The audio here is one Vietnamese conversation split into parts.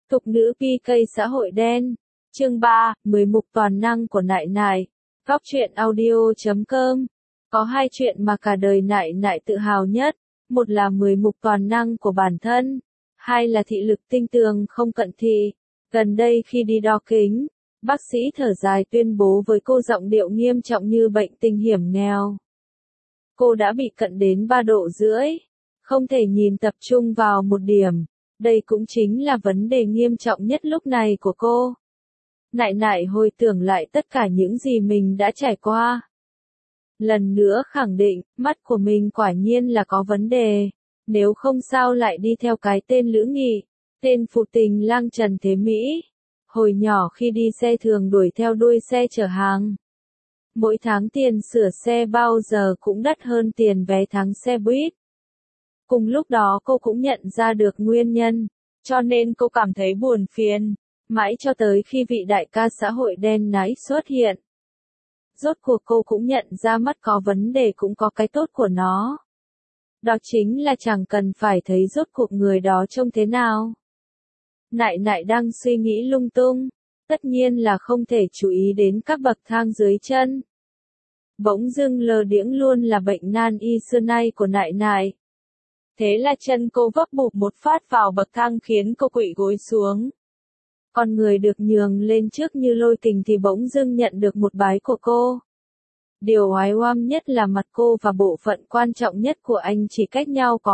Tục nữ PK xã hội đen. Chương 3, 10 mục toàn năng của Nại Nại. Góc truyện audio.com. Có hai chuyện mà cả đời Nại Nại tự hào nhất. Một là 10 mục toàn năng của bản thân. Hai là thị lực tinh tường không cận thị. Gần đây khi đi đo kính, bác sĩ thở dài tuyên bố với cô giọng điệu nghiêm trọng như bệnh tình hiểm nghèo. Cô đã bị cận đến 3,5 độ, không thể nhìn tập trung vào một điểm. Đây cũng chính là vấn đề nghiêm trọng nhất lúc này của cô. Nại Nại hồi tưởng lại tất cả những gì mình đã trải qua. Lần nữa khẳng định, mắt của mình quả nhiên là có vấn đề. Nếu không sao lại đi theo cái tên Lữ Nghị, tên phụ tình lang Trần Thế Mỹ. Hồi nhỏ khi đi xe thường đuổi theo đuôi xe chở hàng. Mỗi tháng tiền sửa xe bao giờ cũng đắt hơn tiền vé tháng xe buýt. Cùng lúc đó cô cũng nhận ra được nguyên nhân, cho nên cô cảm thấy buồn phiền, mãi cho tới khi vị đại ca xã hội đen náy xuất hiện. Rốt cuộc cô cũng nhận ra mắt có vấn đề cũng có cái tốt của nó. Đó chính là chẳng cần phải thấy rốt cuộc người đó trông thế nào. Nại Nại đang suy nghĩ lung tung, tất nhiên là không thể chú ý đến các bậc thang dưới chân. Bỗng dưng lờ đễng luôn là bệnh nan y xưa nay của Nại Nại. Thế là chân cô vấp bụp một phát vào bậc thang khiến cô quỵ gối xuống. Con người được nhường lên trước như Lôi Kình thì bỗng dưng nhận được một bái của cô. Điều oái oăm nhất là mặt cô và bộ phận quan trọng nhất của anh chỉ cách nhau có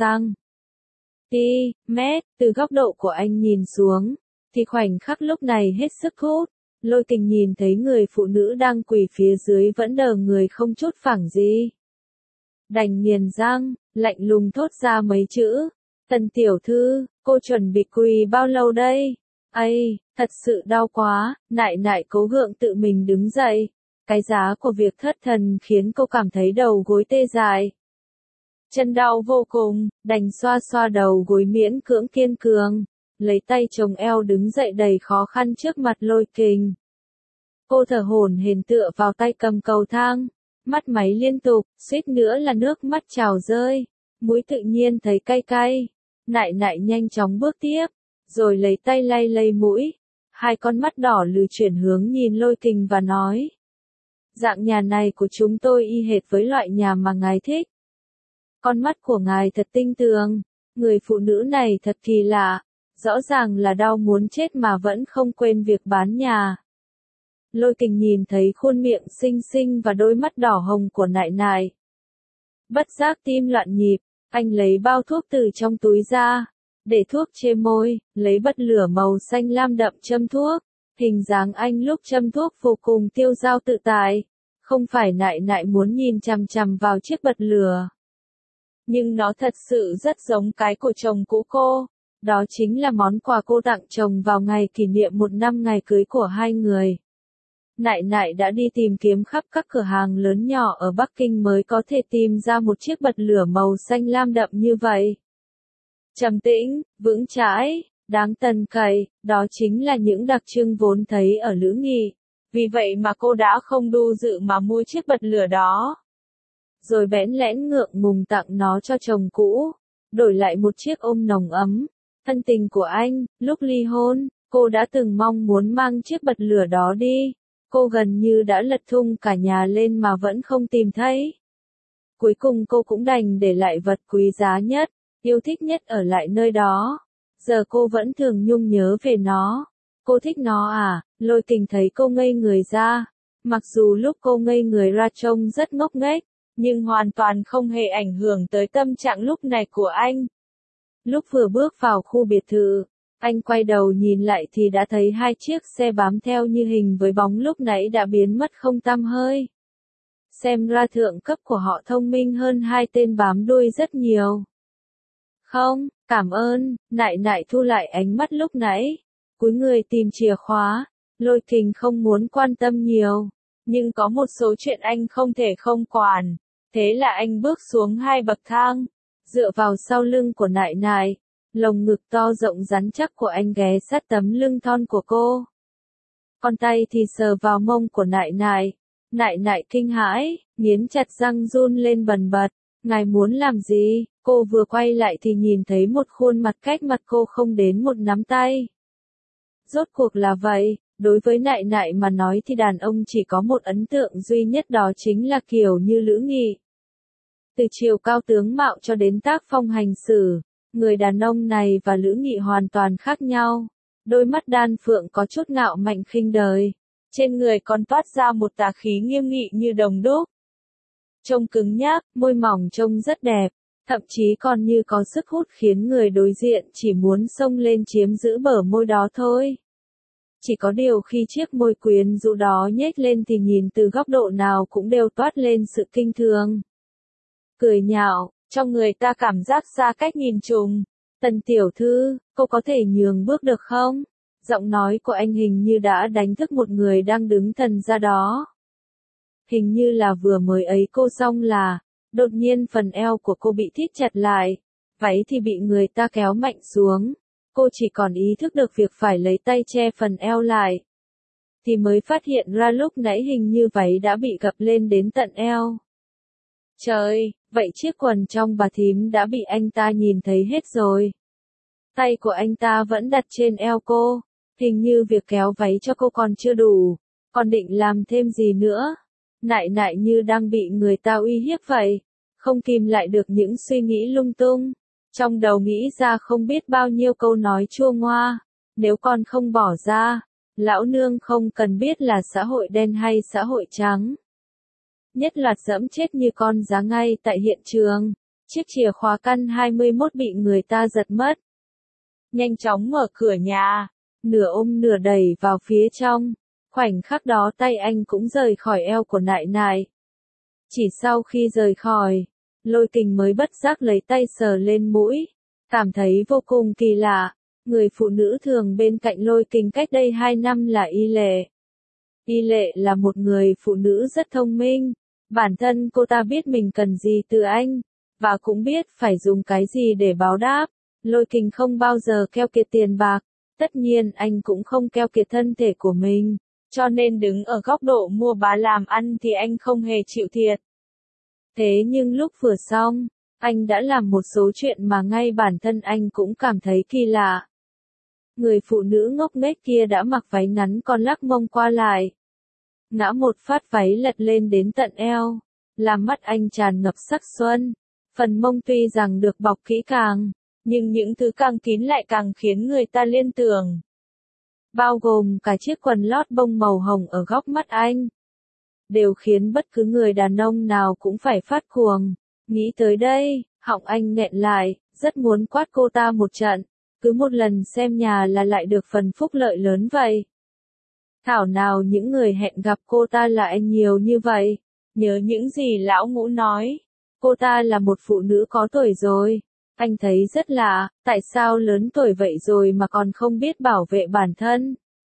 1 cm, từ góc độ của anh nhìn xuống, thì khoảnh khắc lúc này hết sức hút. Lôi Kình nhìn thấy người phụ nữ đang quỳ phía dưới vẫn đờ người không chút phẳng gì. Đành nghiền răng, lạnh lùng thốt ra mấy chữ. Tần tiểu thư, cô chuẩn bị quỳ bao lâu đây? Ây, thật sự đau quá. Nại Nại cố gượng tự mình đứng dậy. Cái giá của việc thất thần khiến cô cảm thấy đầu gối tê dại. Chân đau vô cùng, đành xoa xoa đầu gối miễn cưỡng kiên cường. Lấy tay chồng eo đứng dậy đầy khó khăn trước mặt Lôi Kình. Cô thở hổn hển tựa vào tay cầm cầu thang. Mắt máy liên tục, suýt nữa là nước mắt trào rơi. Mũi tự nhiên thấy cay cay. Nại Nại nhanh chóng bước tiếp, rồi lấy tay lay lay mũi. Hai con mắt đỏ lừ chuyển hướng nhìn Lôi Kình và nói. Dạng nhà này của chúng tôi y hệt với loại nhà mà ngài thích. Con mắt của ngài thật tinh tường. Người phụ nữ này thật kỳ lạ. Rõ ràng là đau muốn chết mà vẫn không quên việc bán nhà. Lôi Kình nhìn thấy khuôn miệng xinh xinh và đôi mắt đỏ hồng của Nại Nại. Bất giác tim loạn nhịp, anh lấy bao thuốc từ trong túi ra, để thuốc trên môi, lấy bật lửa màu xanh lam đậm châm thuốc. Hình dáng anh lúc châm thuốc vô cùng tiêu dao tự tại, không phải Nại Nại muốn nhìn chằm chằm vào chiếc bật lửa. Nhưng nó thật sự rất giống cái của chồng cũ cô, đó chính là món quà cô tặng chồng vào ngày kỷ niệm 1 năm ngày cưới của hai người. Nại Nại đã đi tìm kiếm khắp các cửa hàng lớn nhỏ ở Bắc Kinh mới có thể tìm ra một chiếc bật lửa màu xanh lam đậm như vậy. Trầm tĩnh, vững chãi, đáng tin cậy, đó chính là những đặc trưng vốn thấy ở Lữ Nghị. Vì vậy mà cô đã không do dự mà mua chiếc bật lửa đó. Rồi bẽn lẽn ngượng ngùng tặng nó cho chồng cũ, đổi lại một chiếc ôm nồng ấm. Thân tình của anh, lúc ly hôn, cô đã từng mong muốn mang chiếc bật lửa đó đi. Cô gần như đã lật tung cả nhà lên mà vẫn không tìm thấy. Cuối cùng cô cũng đành để lại vật quý giá nhất, yêu thích nhất ở lại nơi đó. Giờ cô vẫn thường nhung nhớ về nó. Cô thích nó à? Lôi Kình thấy cô ngây người ra. Mặc dù lúc cô ngây người ra trông rất ngốc nghếch, nhưng hoàn toàn không hề ảnh hưởng tới tâm trạng lúc này của anh. Lúc vừa bước vào khu biệt thự, anh quay đầu nhìn lại thì đã thấy hai chiếc xe bám theo như hình với bóng lúc nãy đã biến mất không tăm hơi. Xem ra thượng cấp của họ thông minh hơn hai tên bám đuôi rất nhiều. Không, cảm ơn. Nại Nại thu lại ánh mắt lúc nãy, cúi người tìm chìa khóa. Lôi Kình không muốn quan tâm nhiều, nhưng có một số chuyện anh không thể không quản. Thế là anh bước xuống 2 bậc thang, dựa vào sau lưng của Nại Nại. Lồng ngực to rộng rắn chắc của anh ghé sát tấm lưng thon của cô. Con tay thì sờ vào mông của Nại Nại. Nại Nại kinh hãi, nghiến chặt răng run lên bần bật. Ngài muốn làm gì? Cô vừa quay lại thì nhìn thấy một khuôn mặt cách mặt cô không đến 1 nắm tay. Rốt cuộc là vậy, đối với Nại Nại mà nói thì đàn ông chỉ có một ấn tượng duy nhất, đó chính là kiểu như Lữ Nghị. Từ chiều cao tướng mạo cho đến tác phong hành xử, người đàn ông này và Lữ Nghị hoàn toàn khác nhau. Đôi mắt đan phượng có chút ngạo mạn khinh đời, trên người còn toát ra một tà khí nghiêm nghị như đồng đúc. Trông cứng nhắc, môi mỏng trông rất đẹp, thậm chí còn như có sức hút khiến người đối diện chỉ muốn xông lên chiếm giữ bờ môi đó thôi. Chỉ có điều khi chiếc môi quyến rũ đó nhếch lên thì nhìn từ góc độ nào cũng đều toát lên sự kinh thường. Cười nhạo, cho người ta cảm giác xa cách nghìn trùng. Tần tiểu thư, cô có thể nhường bước được không? Giọng nói của anh hình như đã đánh thức một người đang đứng thần ra đó. Hình như là vừa mới ấy cô xong là, đột nhiên phần eo của cô bị thít chặt lại, váy thì bị người ta kéo mạnh xuống. Cô chỉ còn ý thức được việc phải lấy tay che phần eo lại. Thì mới phát hiện ra lúc nãy hình như váy đã bị gập lên đến tận eo. Trời, vậy chiếc quần trong bà thím đã bị anh ta nhìn thấy hết rồi. Tay của anh ta vẫn đặt trên eo cô, hình như việc kéo váy cho cô còn chưa đủ, còn định làm thêm gì nữa. Nại Nại như đang bị người ta uy hiếp vậy, không kìm lại được những suy nghĩ lung tung. Trong đầu nghĩ ra không biết bao nhiêu câu nói chua ngoa, nếu con không bỏ ra, lão nương không cần biết là xã hội đen hay xã hội trắng. Nhất loạt giẫm chết như con giá ngay tại hiện trường, chiếc chìa khóa căn 21 bị người ta giật mất. Nhanh chóng mở cửa nhà, nửa ôm nửa đẩy vào phía trong, khoảnh khắc đó tay anh cũng rời khỏi eo của Nại Nại. Chỉ sau khi rời khỏi, Lôi Kình mới bất giác lấy tay sờ lên mũi, cảm thấy vô cùng kỳ lạ. Người phụ nữ thường bên cạnh Lôi Kình cách đây 2 năm là Y Lệ. Y Lệ là một người phụ nữ rất thông minh, bản thân cô ta biết mình cần gì từ anh, và cũng biết phải dùng cái gì để báo đáp. Lôi Kình không bao giờ keo kiệt tiền bạc, tất nhiên anh cũng không keo kiệt thân thể của mình, cho nên đứng ở góc độ mua bán làm ăn thì anh không hề chịu thiệt. Thế nhưng lúc vừa xong, anh đã làm một số chuyện mà ngay bản thân anh cũng cảm thấy kỳ lạ. Người phụ nữ ngốc nghếch kia đã mặc váy ngắn còn lắc mông qua lại. Ngã một phát váy lật lên đến tận eo, làm mắt anh tràn ngập sắc xuân. Phần mông tuy rằng được bọc kỹ càng, nhưng những thứ càng kín lại càng khiến người ta liên tưởng. Bao gồm cả chiếc quần lót bông màu hồng ở góc mắt anh. Đều khiến bất cứ người đàn ông nào cũng phải phát cuồng. Nghĩ tới đây, họng anh nghẹn lại, rất muốn quát cô ta một trận. Cứ một lần xem nhà là lại được phần phúc lợi lớn vậy. Thảo nào những người hẹn gặp cô ta lại nhiều như vậy. Nhớ những gì lão Ngũ nói. Cô ta là một phụ nữ có tuổi rồi. Anh thấy rất lạ, tại sao lớn tuổi vậy rồi mà còn không biết bảo vệ bản thân.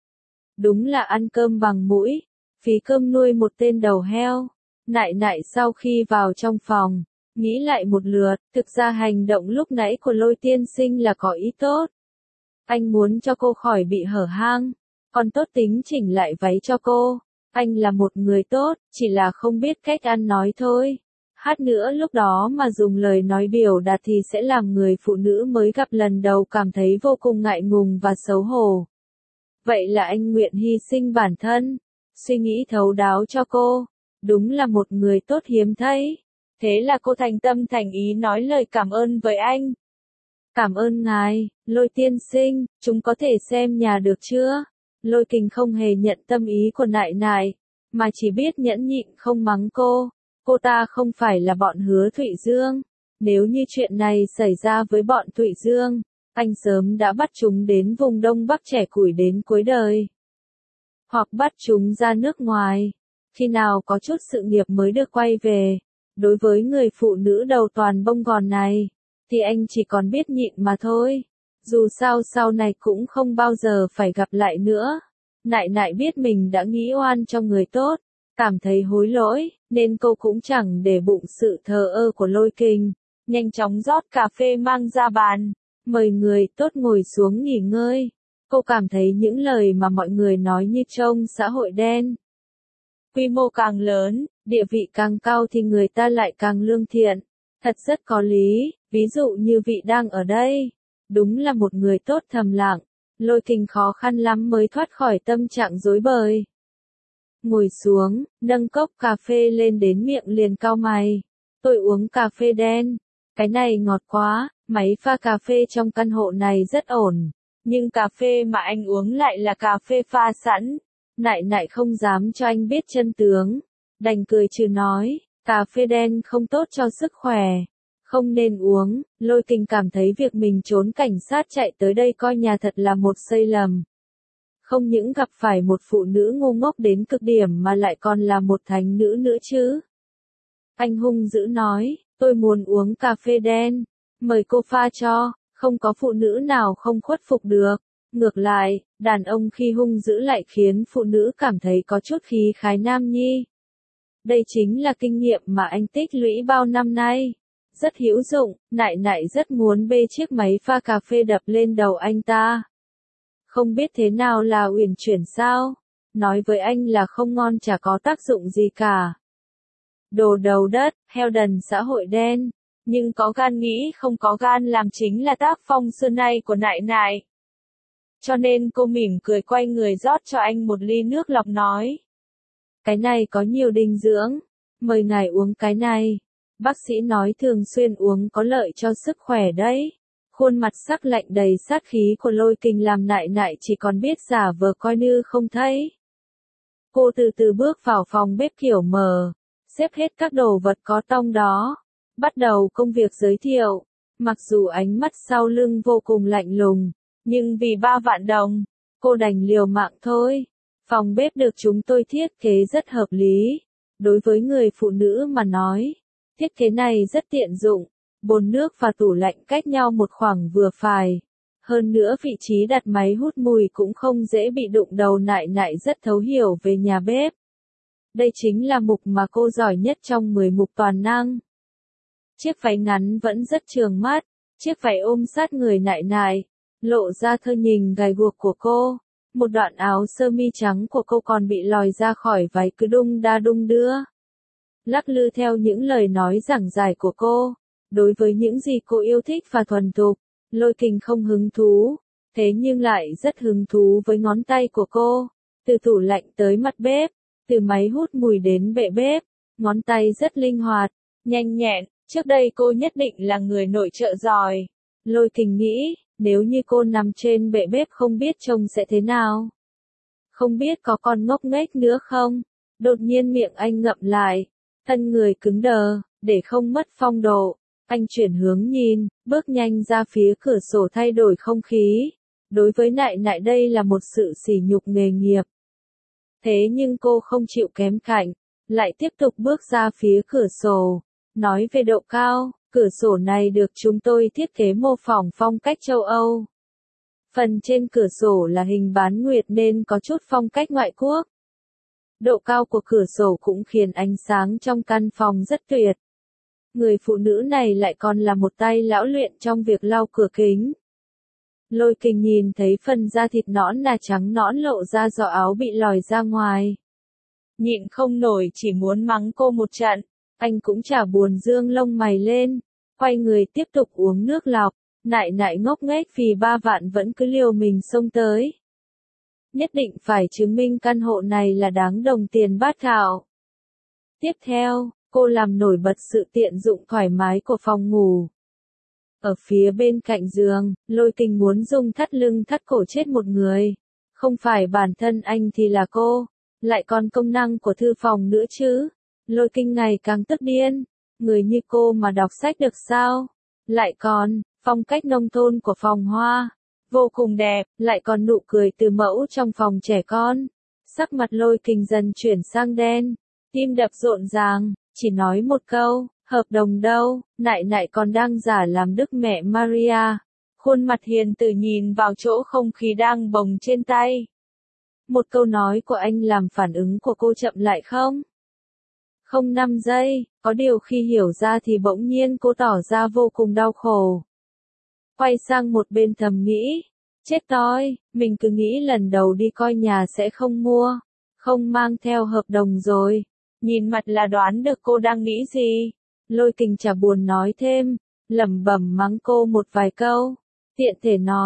Đúng là ăn cơm bằng mũi, phí cơm nuôi một tên đầu heo. Nại Nại sau khi vào trong phòng, nghĩ lại một lượt, thực ra hành động lúc nãy của Lôi tiên sinh là có ý tốt. Anh muốn cho cô khỏi bị hở hang, còn tốt tính chỉnh lại váy cho cô. Anh là một người tốt, chỉ là không biết cách ăn nói thôi. Hát nữa lúc đó mà dùng lời nói biểu đạt thì sẽ làm người phụ nữ mới gặp lần đầu cảm thấy vô cùng ngại ngùng và xấu hổ. Vậy là anh nguyện hy sinh bản thân, suy nghĩ thấu đáo cho cô. Đúng là một người tốt hiếm thấy. Thế là cô thành tâm thành ý nói lời cảm ơn với anh. Cảm ơn ngài, Lôi tiên sinh, chúng có thể xem nhà được chưa? Lôi Kình không hề nhận tâm ý của Nại Nại, mà chỉ biết nhẫn nhịn không mắng cô. Cô ta không phải là bọn Hứa Thụy Dương. Nếu như chuyện này xảy ra với bọn Thụy Dương, anh sớm đã bắt chúng đến vùng Đông Bắc trẻ củi đến cuối đời. Hoặc bắt chúng ra nước ngoài. Khi nào có chút sự nghiệp mới được quay về. Đối với người phụ nữ đầu toàn bông gòn này, thì anh chỉ còn biết nhịn mà thôi. Dù sao sau này cũng không bao giờ phải gặp lại nữa. Nại Nại biết mình đã nghĩ oan cho người tốt, cảm thấy hối lỗi, nên cô cũng chẳng để bụng sự thờ ơ của Lôi Kình. Nhanh chóng rót cà phê mang ra bàn, mời người tốt ngồi xuống nghỉ ngơi. Cô cảm thấy những lời mà mọi người nói như trong xã hội đen. Quy mô càng lớn, địa vị càng cao thì người ta lại càng lương thiện. Thật rất có lý, ví dụ như vị đang ở đây. Đúng là một người tốt thầm lặng, Lôi Kình khó khăn lắm mới thoát khỏi tâm trạng rối bời. Ngồi xuống, nâng cốc cà phê lên đến miệng liền cau mày. Tôi uống cà phê đen. Cái này ngọt quá, máy pha cà phê trong căn hộ này rất ổn. Nhưng cà phê mà anh uống lại là cà phê pha sẵn. Nại nại không dám cho anh biết chân tướng. Đành cười trừ nói, cà phê đen không tốt cho sức khỏe. Không nên uống. Lôi Kình cảm thấy việc mình trốn cảnh sát chạy tới đây coi nhà thật là một sai lầm. Không những gặp phải một phụ nữ ngu ngốc đến cực điểm mà lại còn là một thánh nữ nữa chứ. Anh hung dữ nói, tôi muốn uống cà phê đen. Mời cô pha cho, không có phụ nữ nào không khuất phục được. Ngược lại, đàn ông khi hung dữ lại khiến phụ nữ cảm thấy có chút khí khái nam nhi. Đây chính là kinh nghiệm mà anh tích lũy bao năm nay. Rất hữu dụng, nại nại rất muốn bê chiếc máy pha cà phê đập lên đầu anh ta. Không biết thế nào là uyển chuyển sao? Nói với anh là không ngon chả có tác dụng gì cả. Đồ đầu đất, heo đần xã hội đen. Nhưng có gan nghĩ không có gan làm chính là tác phong xưa nay của nại nại. Cho nên cô mỉm cười quay người rót cho anh một ly nước lọc nói. Cái này có nhiều dinh dưỡng. Mời ngài uống cái này. Bác sĩ nói thường xuyên uống có lợi cho sức khỏe đấy. Khuôn mặt sắc lạnh đầy sát khí của Lôi Kình làm nại nại chỉ còn biết giả vờ coi như không thấy. Cô từ từ bước vào phòng bếp kiểu mờ, xếp hết các đồ vật có tông đó. Bắt đầu công việc giới thiệu. Mặc dù ánh mắt sau lưng vô cùng lạnh lùng, nhưng vì 3 vạn đồng, cô đành liều mạng thôi. Phòng bếp được chúng tôi thiết kế rất hợp lý. Đối với người phụ nữ mà nói, thiết kế này rất tiện dụng. Bồn nước và tủ lạnh cách nhau một khoảng vừa phải. Hơn nữa vị trí đặt máy hút mùi cũng không dễ bị đụng đầu nại nại rất thấu hiểu về nhà bếp. Đây chính là mục mà cô giỏi nhất trong 10 mục toàn năng. Chiếc váy ngắn vẫn rất chườm mắt, chiếc váy ôm sát người nại nại, lộ ra thơ nhìn gầy guộc của cô. Một đoạn áo sơ mi trắng của cô còn bị lòi ra khỏi váy cứ đung đa đung đưa. Lắc lư theo những lời nói giảng giải của cô. Đối với những gì cô yêu thích và thuần thục, Lôi Kình không hứng thú, thế nhưng lại rất hứng thú với ngón tay của cô. Từ tủ lạnh tới mặt bếp, từ máy hút mùi đến bệ bếp, ngón tay rất linh hoạt, nhanh nhẹn. Trước đây cô nhất định là người nội trợ giỏi. Lôi Kình nghĩ, nếu như cô nằm trên bệ bếp không biết trông sẽ thế nào. Không biết có còn ngốc nghếch nữa không? Đột nhiên miệng anh ngậm lại, thân người cứng đờ, để không mất phong độ. Anh chuyển hướng nhìn, bước nhanh ra phía cửa sổ thay đổi không khí. Đối với nại nại đây là một sự sỉ nhục nghề nghiệp. Thế nhưng cô không chịu kém cạnh, lại tiếp tục bước ra phía cửa sổ. Nói về độ cao, cửa sổ này được chúng tôi thiết kế mô phỏng phong cách châu Âu. Phần trên cửa sổ là hình bán nguyệt nên có chút phong cách ngoại quốc. Độ cao của cửa sổ cũng khiến ánh sáng trong căn phòng rất tuyệt. Người phụ nữ này lại còn là một tay lão luyện trong việc lau cửa kính. Lôi Kình nhìn thấy phần da thịt nõn nà trắng nõn lộ ra do áo bị lòi ra ngoài. Nhịn không nổi chỉ muốn mắng cô một trận. Anh cũng chả buồn dương lông mày lên. Quay người tiếp tục uống nước lọc. Nại nại ngốc nghếch vì 3 vạn vẫn cứ liều mình xông tới. Nhất định phải chứng minh căn hộ này là đáng đồng tiền bát gạo. Tiếp theo, cô làm nổi bật sự tiện dụng thoải mái của phòng ngủ. Ở phía bên cạnh giường, Lôi Kình muốn dùng thắt lưng thắt cổ chết một người. Không phải bản thân anh thì là cô, lại còn công năng của thư phòng nữa chứ. Lôi Kình ngày càng tức điên. Người như cô mà đọc sách được sao? Lại còn, phong cách nông thôn của phòng hoa. Vô cùng đẹp, lại còn nụ cười từ mẫu trong phòng trẻ con. Sắc mặt Lôi Kình dần chuyển sang đen. Tim đập rộn ràng, chỉ nói một câu, hợp đồng đâu, nại nại còn đang giả làm Đức Mẹ Maria. Khuôn mặt hiền từ nhìn vào chỗ không khí đang bồng trên tay. Một câu nói của anh làm phản ứng của cô chậm lại không? Không 5 giây, có điều khi hiểu ra thì bỗng nhiên cô tỏ ra vô cùng đau khổ. Quay sang một bên thầm nghĩ, chết toi, mình cứ nghĩ lần đầu đi coi nhà sẽ không mua, không mang theo hợp đồng rồi. Nhìn mặt là đoán được cô đang nghĩ gì. Lôi Kình chả buồn nói thêm, lẩm bẩm mắng cô một vài câu. Tiện thể nói,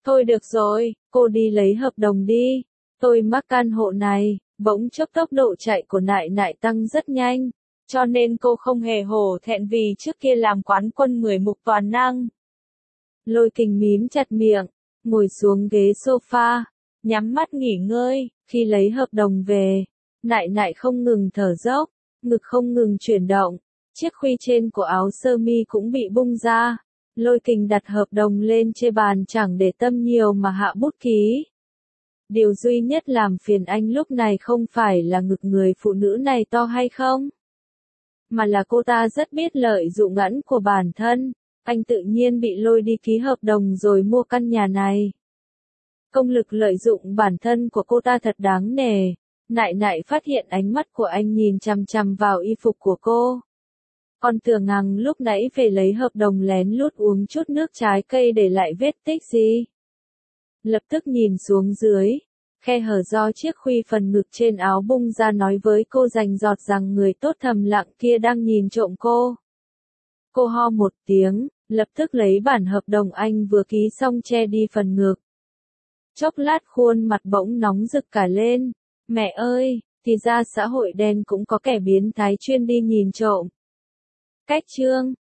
Thôi được rồi, cô đi lấy hợp đồng đi. Tôi mắc căn hộ này. Bỗng chốc tốc độ chạy của nại nại tăng rất nhanh. Cho nên cô không hề hổ thẹn vì trước kia làm quán quân 10 mục toàn năng. Lôi Kình mím chặt miệng, ngồi xuống ghế sofa, nhắm mắt nghỉ ngơi. Khi lấy hợp đồng về, nại nại không ngừng thở dốc, ngực không ngừng chuyển động, chiếc khuy trên của áo sơ mi cũng bị bung ra. Lôi Kình đặt hợp đồng lên trên bàn chẳng để tâm nhiều mà hạ bút ký. Điều duy nhất làm phiền anh lúc này không phải là ngực người phụ nữ này to hay không, mà là cô ta rất biết lợi dụng ngẵn của bản thân. Anh tự nhiên bị lôi đi ký hợp đồng rồi mua căn nhà này. Công lực lợi dụng bản thân của cô ta thật đáng nể. Nại nại phát hiện ánh mắt của anh nhìn chằm chằm vào y phục của cô. Còn tưởng rằng lúc nãy về lấy hợp đồng lén lút uống chút nước trái cây để lại vết tích gì. Lập tức nhìn xuống dưới, khe hở do chiếc khuy phần ngực trên áo bung ra nói với cô rành rọt rằng người tốt thầm lặng kia đang nhìn trộm cô. Cô ho một tiếng, lập tức lấy bản hợp đồng anh vừa ký xong che đi phần ngực. Chốc lát khuôn mặt bỗng nóng rực cả lên. Mẹ ơi, thì ra xã hội đen cũng có kẻ biến thái chuyên đi nhìn trộm. Cách chương